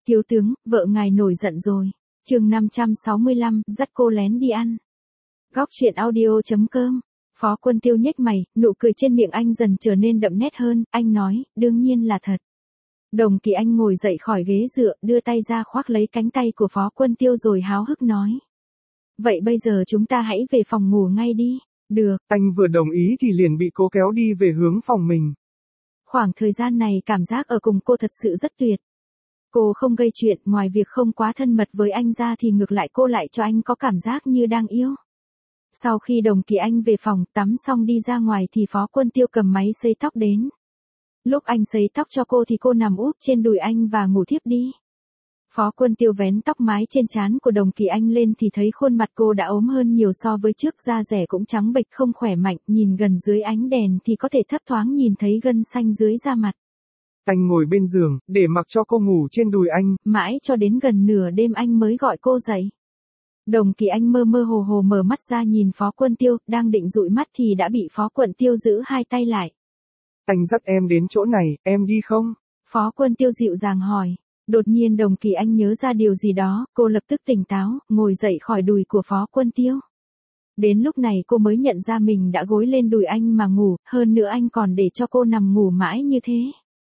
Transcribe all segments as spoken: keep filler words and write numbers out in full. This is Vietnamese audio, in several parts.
Thiếu tướng, vợ ngài nổi giận rồi. Chương năm trăm sáu mươi lăm, dắt cô lén đi ăn. Góc truyện audio chấm com. Phó Quân Tiêu nhếch mày, nụ cười trên miệng anh dần trở nên đậm nét hơn, anh nói, đương nhiên là thật. Đồng Kỳ Anh ngồi dậy khỏi ghế dựa, đưa tay ra khoác lấy cánh tay của Phó Quân Tiêu rồi háo hức nói. Vậy bây giờ chúng ta hãy về phòng ngủ ngay đi. Được. Anh vừa đồng ý thì liền bị cô kéo đi về hướng phòng mình. Khoảng thời gian này cảm giác ở cùng cô thật sự rất tuyệt. Cô không gây chuyện, ngoài việc không quá thân mật với anh ra thì ngược lại cô lại cho anh có cảm giác như đang yêu. Sau khi Đồng Kỳ Anh về phòng tắm xong đi ra ngoài thì Phó Quân Tiêu cầm máy sấy tóc đến. Lúc anh sấy tóc cho cô thì cô nằm úp trên đùi anh và ngủ thiếp đi. Phó Quân Tiêu vén tóc mái trên trán của Đồng Kỳ Anh lên thì thấy khuôn mặt cô đã ốm hơn nhiều so với trước, da dẻ cũng trắng bệch không khỏe mạnh, nhìn gần dưới ánh đèn thì có thể thấp thoáng nhìn thấy gân xanh dưới da mặt. Anh ngồi bên giường, để mặc cho cô ngủ trên đùi anh. Mãi cho đến gần nửa đêm anh mới gọi cô dậy. Đồng Kỳ Anh mơ mơ hồ hồ mở mắt ra nhìn Phó Quân Tiêu, đang định dụi mắt thì đã bị Phó Quân Tiêu giữ hai tay lại. Anh dắt em đến chỗ này, em đi không? Phó Quân Tiêu dịu dàng hỏi. Đột nhiên Đồng Kỳ Anh nhớ ra điều gì đó, cô lập tức tỉnh táo, ngồi dậy khỏi đùi của Phó Quân Tiêu. Đến lúc này cô mới nhận ra mình đã gối lên đùi anh mà ngủ, hơn nữa anh còn để cho cô nằm ngủ mãi như thế.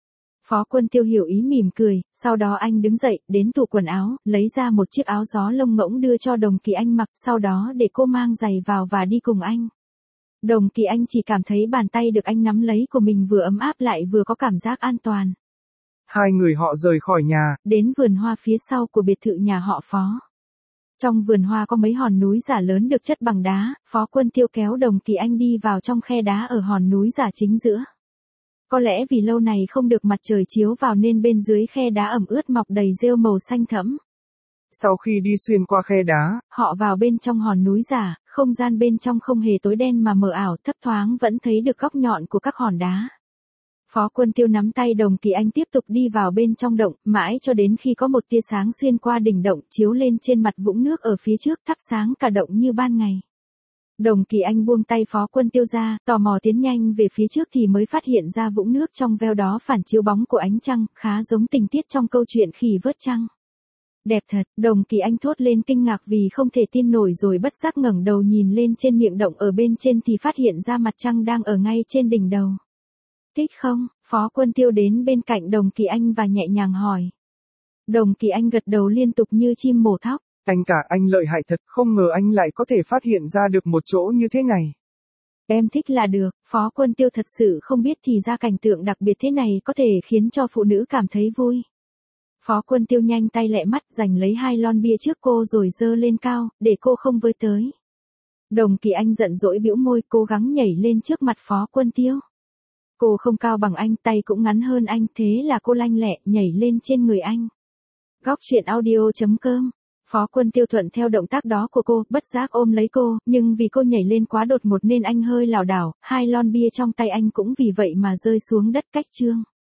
Phó Quân Tiêu hiểu ý mỉm cười, sau đó anh đứng dậy, đến tủ quần áo, lấy ra một chiếc áo gió lông ngỗng đưa cho Đồng Kỳ Anh mặc, sau đó để cô mang giày vào và đi cùng anh. Đồng Kỳ Anh chỉ cảm thấy bàn tay được anh nắm lấy của mình vừa ấm áp lại vừa có cảm giác an toàn. Hai người họ rời khỏi nhà, đến vườn hoa phía sau của biệt thự nhà họ Phó. Trong vườn hoa có mấy hòn núi giả lớn được chất bằng đá, Phó Quân Tiêu kéo Đồng Kỳ Anh đi vào trong khe đá ở hòn núi giả chính giữa. Có lẽ vì lâu này không được mặt trời chiếu vào nên bên dưới khe đá ẩm ướt mọc đầy rêu màu xanh thẫm. Sau khi đi xuyên qua khe đá, họ vào bên trong hòn núi giả, không gian bên trong không hề tối đen mà mờ ảo, thấp thoáng vẫn thấy được góc nhọn của các hòn đá. Phó Quân Tiêu nắm tay Đồng Kỳ Anh tiếp tục đi vào bên trong động, mãi cho đến khi có một tia sáng xuyên qua đỉnh động chiếu lên trên mặt vũng nước ở phía trước, thắp sáng cả động như ban ngày. Đồng Kỳ Anh buông tay Phó Quân Tiêu ra, tò mò tiến nhanh về phía trước thì mới phát hiện ra vũng nước trong veo đó phản chiếu bóng của ánh trăng, khá giống tình tiết trong câu chuyện Khỉ vớt trăng. Đẹp thật, Đồng Kỳ Anh thốt lên kinh ngạc vì không thể tin nổi rồi bất giác ngẩng đầu nhìn lên trên miệng động ở bên trên thì phát hiện ra mặt trăng đang ở ngay trên đỉnh đầu. Thích không? Phó Quân Tiêu đến bên cạnh Đồng Kỳ Anh và nhẹ nhàng hỏi. Đồng Kỳ Anh gật đầu liên tục như chim mổ thóc. Anh cả anh lợi hại thật, không ngờ anh lại có thể phát hiện ra được một chỗ như thế này. Em thích là được, Phó Quân Tiêu thật sự không biết thì ra cảnh tượng đặc biệt thế này có thể khiến cho phụ nữ cảm thấy vui. Phó Quân Tiêu nhanh tay lẹ mắt giành lấy hai lon bia trước cô rồi giơ lên cao, để cô không với tới. Đồng Kỳ Anh giận dỗi bĩu môi cố gắng nhảy lên trước mặt Phó Quân Tiêu. Cô không cao bằng anh, tay cũng ngắn hơn anh, thế là cô lanh lẹ nhảy lên trên người anh. Góc truyện audio chấm com. Phó Quân Tiêu thuận theo động tác đó của cô, bất giác ôm lấy cô, nhưng vì cô nhảy lên quá đột ngột nên anh hơi lảo đảo, hai lon bia trong tay anh cũng vì vậy mà rơi xuống đất cách chương.